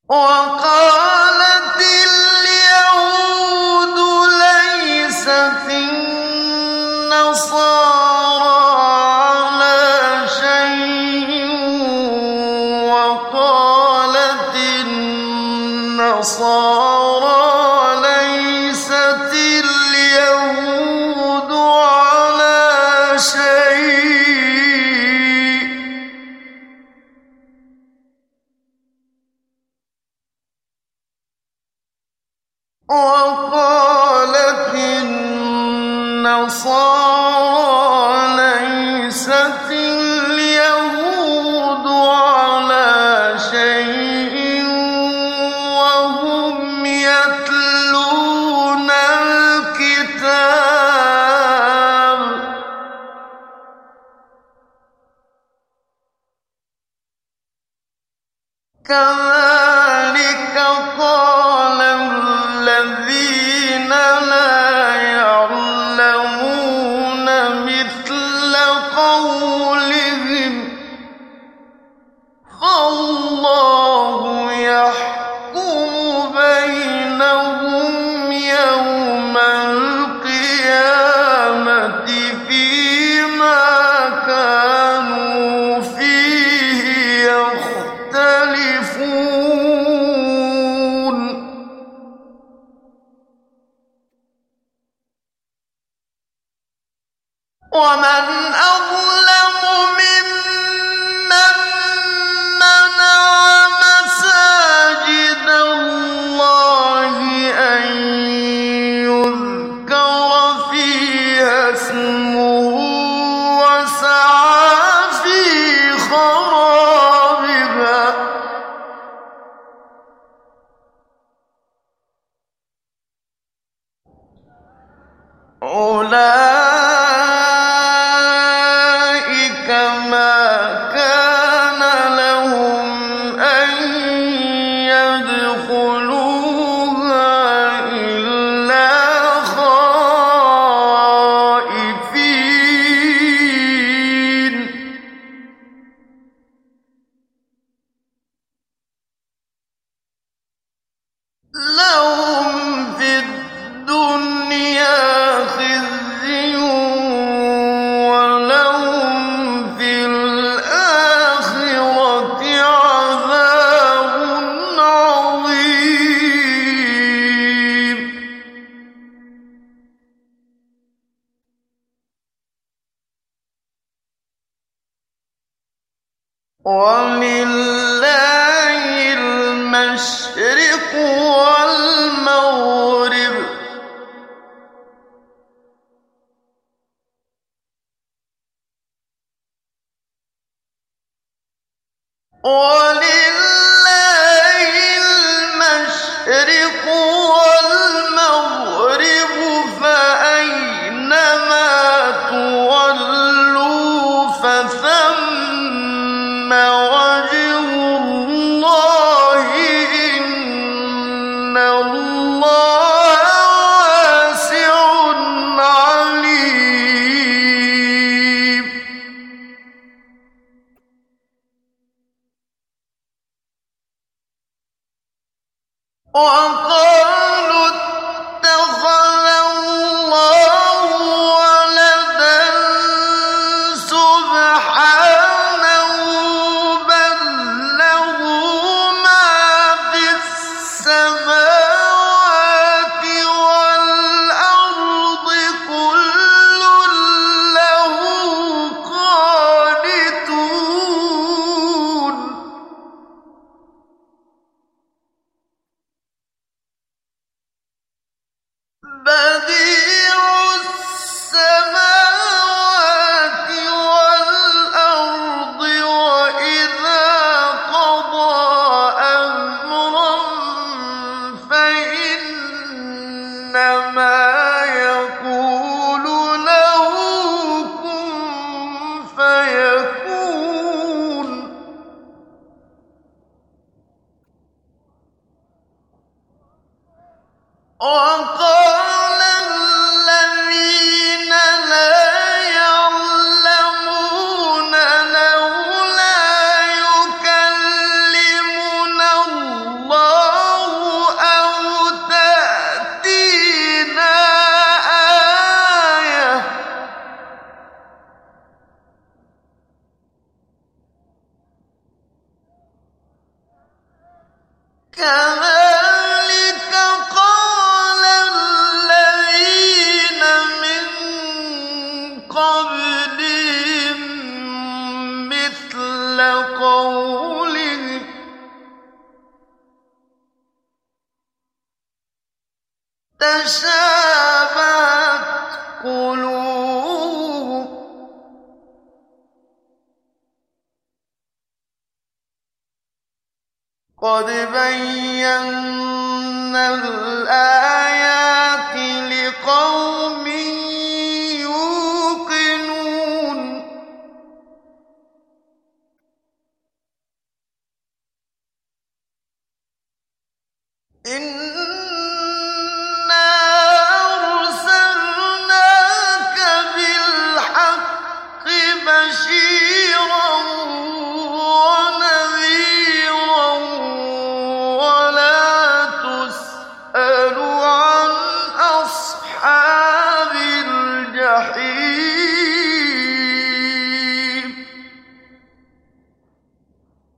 وقالت اليهود ليست النصارى على شيء وقالت النصارى ليست اليهود على شيء وقالت النصارى ليست اليهود على شيء وهم يتلون الكتاب كذلك قال الذين لا يعلمون مثل قولهم فالله يحكم بينهم يوم القيامة فيما كانوا فيه يختلفون ومن أظلم ممن منع مساجد الله أن يذكر فيها اسمه وسعى في خرابها أولئك ما كان لهم أن يدخلوها إلا خائفين لهم في الدنيا خزي ولهم في الآخرة عذاب عظيم ولله المشرق والمغرب ولله المشرق والمغرب فأينما تولوا فثم وجه الله إن الله واسع عليم وقالوا اتخذ الله ولدا سبحانه بل له ما في السماوات والأرض كل له قانتون بديع السماوات والأرض وإذا قضى أمرا فإنما يقول له كن فيكون وقال الذين لا يعلمون لولا يكلمنا الله كَذَٰلِكَ قَالَ الَّذِينَ مِن قَبْلِهِم مِّثْلَ قَوْلِهِمْ ۘ تَشَابَهَتْ قُلُوبُهُمْ ۗ قَدْ بَيَّنَّا الْآيَاتِ لِقَوْمٍ يُوقِنُونَ